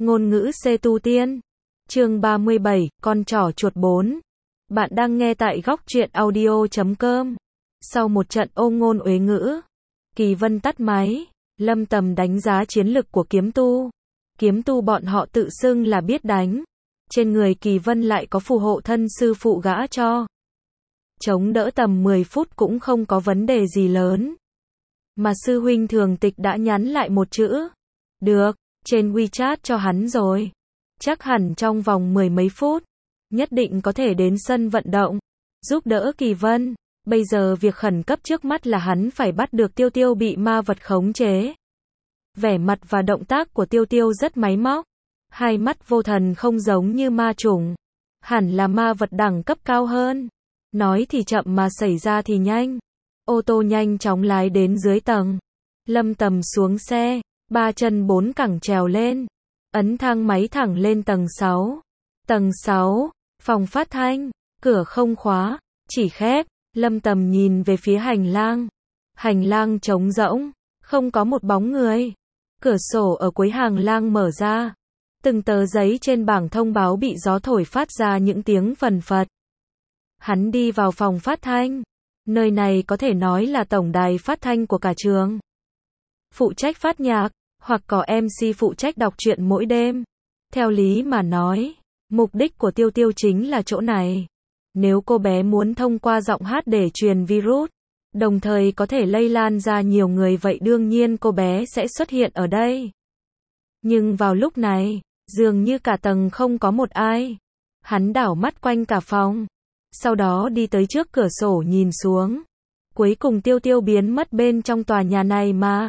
Ngôn ngữ C tu tiên. Chương 37, con trỏ chuột 4. Bạn đang nghe tại góc truyện audio.com. Sau một trận ôm ngôn uế ngữ, Kỳ Vân tắt máy. Lâm Tầm đánh giá chiến lực của kiếm tu. Kiếm tu bọn họ tự xưng là biết đánh. Trên người Kỳ Vân lại có phù hộ thân sư phụ gã cho. Chống đỡ tầm 10 phút cũng không có vấn đề gì lớn. Mà sư huynh Thường Tịch đã nhắn lại một chữ. Được, trên WeChat cho hắn rồi. Chắc hẳn trong vòng 10 mấy phút, nhất định có thể đến sân vận động, giúp đỡ Kỳ Vân. Bây giờ việc khẩn cấp trước mắt là hắn phải bắt được Tiêu Tiêu bị ma vật khống chế. Vẻ mặt và động tác của Tiêu Tiêu rất máy móc. Hai mắt vô thần không giống như ma chủng. Hẳn là ma vật đẳng cấp cao hơn. Nói thì chậm mà xảy ra thì nhanh. Ô tô nhanh chóng lái đến dưới tầng. Lâm Tầm xuống xe, ba chân bốn cẳng trèo lên. Ấn thang máy thẳng lên tầng 6. Tầng 6, phòng phát thanh, cửa không khóa, chỉ khép. Lâm Tầm nhìn về phía hành lang. Hành lang trống rỗng, không có một bóng người. Cửa sổ ở cuối hành lang mở ra. Từng tờ giấy trên bảng thông báo bị gió thổi phát ra những tiếng phần phật. Hắn đi vào phòng phát thanh. Nơi này có thể nói là tổng đài phát thanh của cả trường. Phụ trách phát nhạc, hoặc có MC phụ trách đọc truyện mỗi đêm. Theo lý mà nói, mục đích của Tiêu Tiêu chính là chỗ này. Nếu cô bé muốn thông qua giọng hát để truyền virus, đồng thời có thể lây lan ra nhiều người, vậy đương nhiên cô bé sẽ xuất hiện ở đây. Nhưng vào lúc này, dường như cả tầng không có một ai. Hắn đảo mắt quanh cả phòng, sau đó đi tới trước cửa sổ nhìn xuống. Cuối cùng Tiêu Tiêu biến mất bên trong tòa nhà này mà.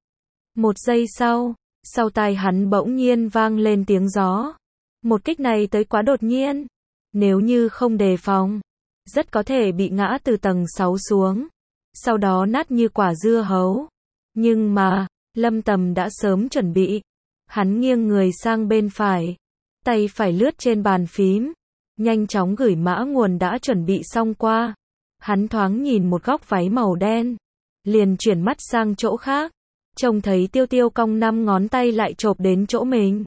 Một giây sau tai hắn bỗng nhiên vang lên tiếng gió. Một kích này tới quá đột nhiên. Nếu như không đề phòng, rất có thể bị ngã từ tầng 6 xuống. Sau đó nát như quả dưa hấu. Nhưng mà, Lâm Tầm đã sớm chuẩn bị. Hắn nghiêng người sang bên phải. Tay phải lướt trên bàn phím. Nhanh chóng gửi mã nguồn đã chuẩn bị xong qua. Hắn thoáng nhìn một góc váy màu đen. Liền chuyển mắt sang chỗ khác. Trông thấy Tiêu Tiêu cong 5 ngón tay lại chộp đến chỗ mình.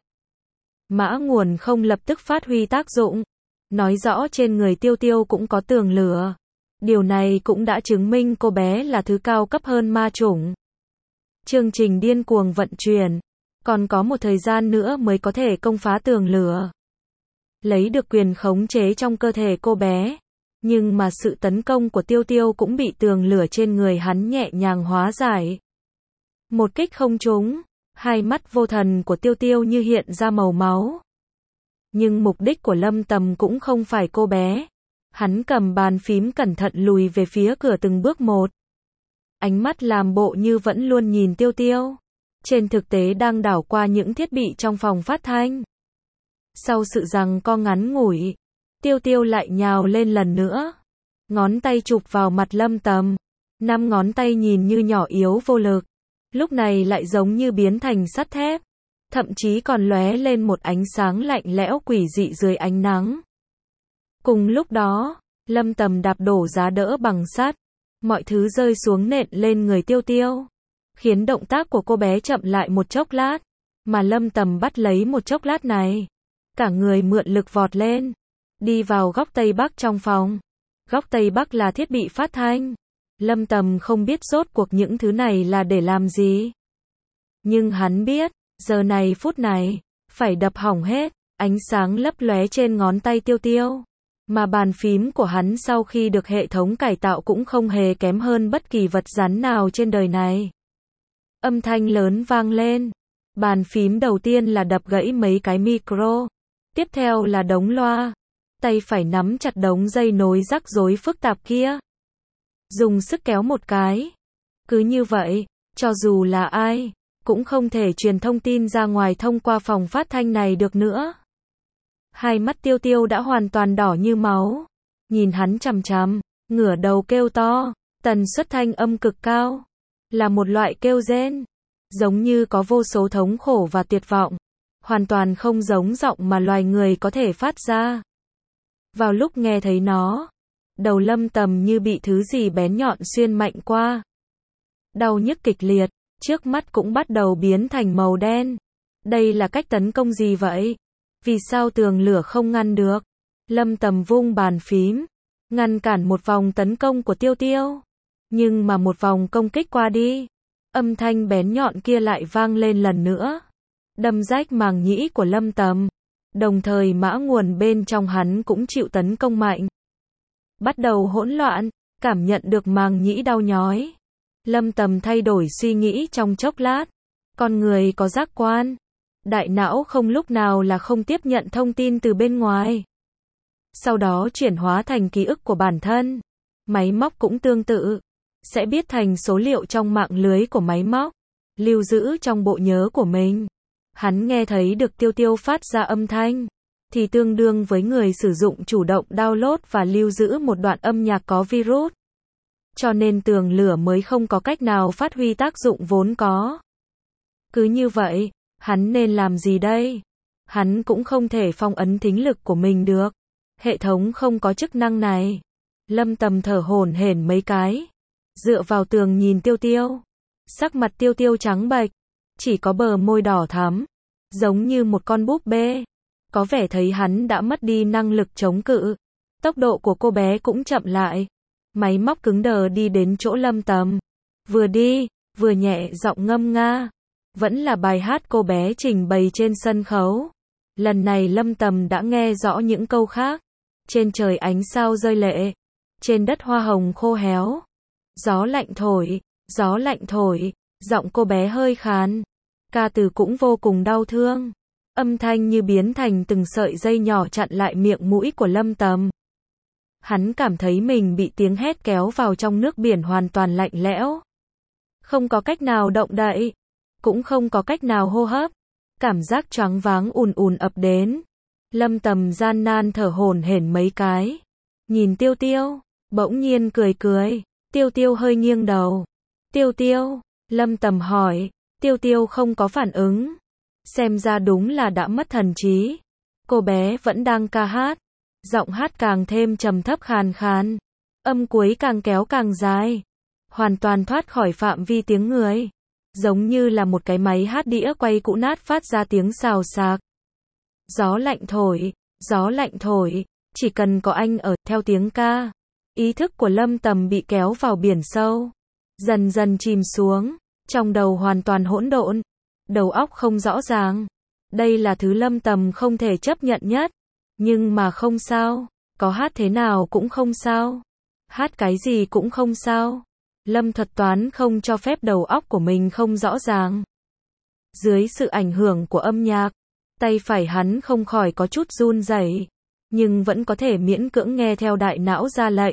Mã nguồn không lập tức phát huy tác dụng. Nói rõ trên người Tiêu Tiêu cũng có tường lửa. Điều này cũng đã chứng minh cô bé là thứ cao cấp hơn ma chủng. Chương trình điên cuồng vận chuyển. Còn có một thời gian nữa mới có thể công phá tường lửa. Lấy được quyền khống chế trong cơ thể cô bé. Nhưng mà sự tấn công của Tiêu Tiêu cũng bị tường lửa trên người hắn nhẹ nhàng hóa giải. Một kích không trúng. Hai mắt vô thần của Tiêu Tiêu như hiện ra màu máu. Nhưng mục đích của Lâm Tầm cũng không phải cô bé. Hắn cầm bàn phím cẩn thận lùi về phía cửa từng bước một. Ánh mắt làm bộ như vẫn luôn nhìn Tiêu Tiêu. Trên thực tế đang đảo qua những thiết bị trong phòng phát thanh. Sau sự giằng co ngắn ngủi, Tiêu Tiêu lại nhào lên lần nữa. Ngón tay chụp vào mặt Lâm Tầm. 5 ngón tay nhìn như nhỏ yếu vô lực. Lúc này lại giống như biến thành sắt thép. Thậm chí còn lóe lên một ánh sáng lạnh lẽo quỷ dị dưới ánh nắng. Cùng lúc đó, Lâm Tầm đạp đổ giá đỡ bằng sắt. Mọi thứ rơi xuống nện lên người Tiêu Tiêu. Khiến động tác của cô bé chậm lại một chốc lát. Mà Lâm Tầm bắt lấy một chốc lát này. Cả người mượn lực vọt lên. Đi vào góc Tây Bắc trong phòng. Góc Tây Bắc là thiết bị phát thanh. Lâm Tầm không biết rốt cuộc những thứ này là để làm gì. Nhưng hắn biết, giờ này phút này, phải đập hỏng hết. Ánh sáng lấp lóe trên ngón tay Tiêu Tiêu. Mà bàn phím của hắn sau khi được hệ thống cải tạo cũng không hề kém hơn bất kỳ vật rắn nào trên đời này. Âm thanh lớn vang lên. Bàn phím đầu tiên là đập gãy mấy cái micro. Tiếp theo là đống loa. Tay phải nắm chặt đống dây nối rắc rối phức tạp kia. Dùng sức kéo một cái. Cứ như vậy, cho dù là ai, cũng không thể truyền thông tin ra ngoài thông qua phòng phát thanh này được nữa. Hai mắt Tiêu Tiêu đã hoàn toàn đỏ như máu. Nhìn hắn chằm chằm, ngửa đầu kêu to. Tần suất thanh âm cực cao. Là một loại kêu rên. Giống như có vô số thống khổ và tuyệt vọng. Hoàn toàn không giống giọng mà loài người có thể phát ra. Vào lúc nghe thấy nó, đầu Lâm Tầm như bị thứ gì bén nhọn xuyên mạnh qua. Đau nhức kịch liệt, trước mắt cũng bắt đầu biến thành màu đen. Đây là cách tấn công gì vậy? Vì sao tường lửa không ngăn được? Lâm Tầm vung bàn phím, ngăn cản một vòng tấn công của Tiêu Tiêu. Nhưng mà một vòng công kích qua đi, âm thanh bén nhọn kia lại vang lên lần nữa, đâm rách màng nhĩ của Lâm Tầm. Đồng thời mã nguồn bên trong hắn cũng chịu tấn công mạnh. Bắt đầu hỗn loạn, cảm nhận được màng nhĩ đau nhói. Lâm Tầm thay đổi suy nghĩ trong chốc lát. Con người có giác quan. Đại não không lúc nào là không tiếp nhận thông tin từ bên ngoài. Sau đó chuyển hóa thành ký ức của bản thân. Máy móc cũng tương tự. Sẽ biết thành số liệu trong mạng lưới của máy móc. Lưu giữ trong bộ nhớ của mình. Hắn nghe thấy được Tiêu Tiêu phát ra âm thanh. Thì tương đương với người sử dụng chủ động download và lưu giữ một đoạn âm nhạc có virus. Cho nên tường lửa mới không có cách nào phát huy tác dụng vốn có. Cứ như vậy, hắn nên làm gì đây? Hắn cũng không thể phong ấn thính lực của mình được. Hệ thống không có chức năng này. Lâm Tầm thở hổn hển mấy cái. Dựa vào tường nhìn Tiêu Tiêu. Sắc mặt Tiêu Tiêu trắng bệch. Chỉ có bờ môi đỏ thắm. Giống như một con búp bê. Có vẻ thấy hắn đã mất đi năng lực chống cự. Tốc độ của cô bé cũng chậm lại. Máy móc cứng đờ đi đến chỗ Lâm Tầm. Vừa đi, vừa nhẹ giọng ngâm nga. Vẫn là bài hát cô bé trình bày trên sân khấu. Lần này Lâm Tầm đã nghe rõ những câu khác. Trên trời ánh sao rơi lệ. Trên đất hoa hồng khô héo. Gió lạnh thổi, gió lạnh thổi. Giọng cô bé hơi khàn. Ca từ cũng vô cùng đau thương. Âm thanh như biến thành từng sợi dây nhỏ chặn lại miệng mũi của Lâm Tầm. Hắn cảm thấy mình bị tiếng hét kéo vào trong nước biển hoàn toàn lạnh lẽo. Không có cách nào động đậy. Cũng không có cách nào hô hấp. Cảm giác choáng váng ùn ùn ập đến. Lâm Tầm gian nan thở hổn hển mấy cái. Nhìn Tiêu Tiêu, bỗng nhiên cười cười. Tiêu Tiêu hơi nghiêng đầu. Tiêu Tiêu, Lâm Tầm hỏi. Tiêu Tiêu không có phản ứng. Xem ra đúng là đã mất thần trí. Cô bé vẫn đang ca hát. Giọng hát càng thêm trầm thấp khàn khàn. Âm cuối càng kéo càng dài. Hoàn toàn thoát khỏi phạm vi tiếng người. Giống như là một cái máy hát đĩa quay cũ nát phát ra tiếng xào xạc. Gió lạnh thổi, gió lạnh thổi. Chỉ cần có anh ở, theo tiếng ca. Ý thức của Lâm Tầm bị kéo vào biển sâu. Dần dần chìm xuống. Trong đầu hoàn toàn hỗn độn. Đầu óc không rõ ràng. Đây là thứ Lâm Tầm không thể chấp nhận nhất. Nhưng mà không sao. Có hát thế nào cũng không sao. Hát cái gì cũng không sao. Lâm thuật toán không cho phép đầu óc của mình không rõ ràng. Dưới sự ảnh hưởng của âm nhạc, tay phải hắn không khỏi có chút run rẩy, nhưng vẫn có thể miễn cưỡng nghe theo đại não ra lệnh.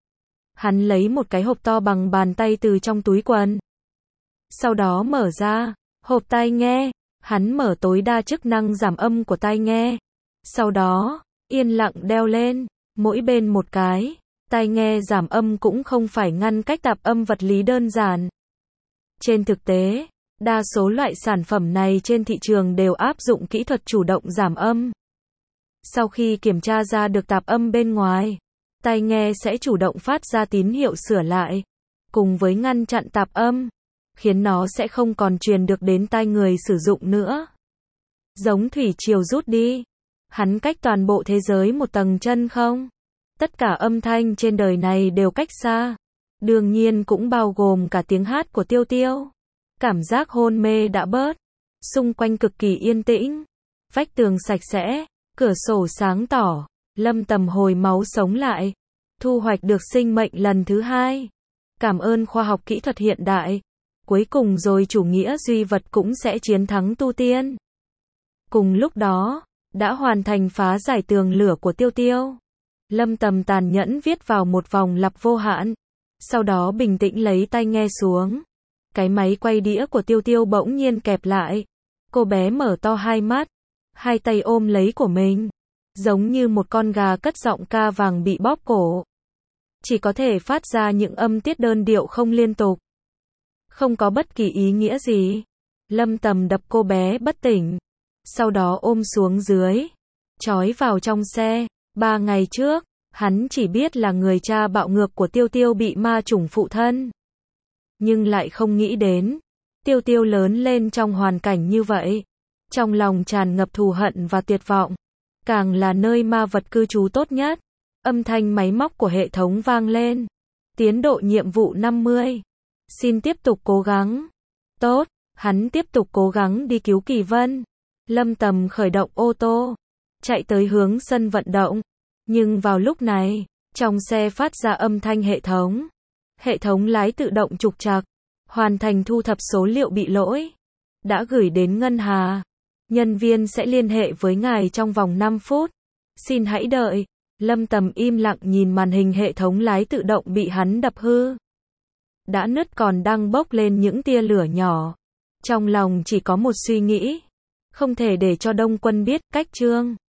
Hắn lấy một cái hộp to bằng bàn tay từ trong túi quần. Sau đó mở ra, hộp tai nghe, hắn mở tối đa chức năng giảm âm của tai nghe. Sau đó, yên lặng đeo lên, mỗi bên một cái. Tai nghe giảm âm cũng không phải ngăn cách tạp âm vật lý đơn giản. Trên thực tế, đa số loại sản phẩm này trên thị trường đều áp dụng kỹ thuật chủ động giảm âm. Sau khi kiểm tra ra được tạp âm bên ngoài, tai nghe sẽ chủ động phát ra tín hiệu sửa lại, cùng với ngăn chặn tạp âm, khiến nó sẽ không còn truyền được đến tai người sử dụng nữa. Giống thủy triều rút đi, hắn cách toàn bộ thế giới một tầng chân không? Tất cả âm thanh trên đời này đều cách xa. Đương nhiên cũng bao gồm cả tiếng hát của Tiêu Tiêu. Cảm giác hôn mê đã bớt. Xung quanh cực kỳ yên tĩnh. Vách tường sạch sẽ. Cửa sổ sáng tỏ. Lâm Tầm hồi máu sống lại. Thu hoạch được sinh mệnh lần thứ hai. Cảm ơn khoa học kỹ thuật hiện đại. Cuối cùng rồi chủ nghĩa duy vật cũng sẽ chiến thắng tu tiên. Cùng lúc đó, đã hoàn thành phá giải tường lửa của Tiêu Tiêu. Lâm Tầm tàn nhẫn viết vào một vòng lặp vô hạn. Sau đó bình tĩnh lấy tai nghe xuống. Cái máy quay đĩa của Tiêu Tiêu bỗng nhiên kẹp lại. Cô bé mở to hai mắt. Hai tay ôm lấy của mình. Giống như một con gà cất giọng ca vàng bị bóp cổ. Chỉ có thể phát ra những âm tiết đơn điệu không liên tục. Không có bất kỳ ý nghĩa gì. Lâm Tầm đập cô bé bất tỉnh. Sau đó ôm xuống dưới. Trói vào trong xe. 3 ngày trước, hắn chỉ biết là người cha bạo ngược của Tiêu Tiêu bị ma chủng phụ thân. Nhưng lại không nghĩ đến, Tiêu Tiêu lớn lên trong hoàn cảnh như vậy. Trong lòng tràn ngập thù hận và tuyệt vọng. Càng là nơi ma vật cư trú tốt nhất. Âm thanh máy móc của hệ thống vang lên. Tiến độ nhiệm vụ 50. Xin tiếp tục cố gắng. Tốt, hắn tiếp tục cố gắng đi cứu Kỳ Vân. Lâm Tầm khởi động ô tô, chạy tới hướng sân vận động. Nhưng vào lúc này, trong xe phát ra âm thanh hệ thống. Hệ thống lái tự động trục trặc. Hoàn thành thu thập số liệu bị lỗi. Đã gửi đến ngân hà. Nhân viên sẽ liên hệ với ngài trong vòng 5 phút. Xin hãy đợi. Lâm Tầm im lặng nhìn màn hình hệ thống lái tự động bị hắn đập hư. Đã nứt còn đang bốc lên những tia lửa nhỏ. Trong lòng chỉ có một suy nghĩ. Không thể để cho Đông Quân biết, cách Trương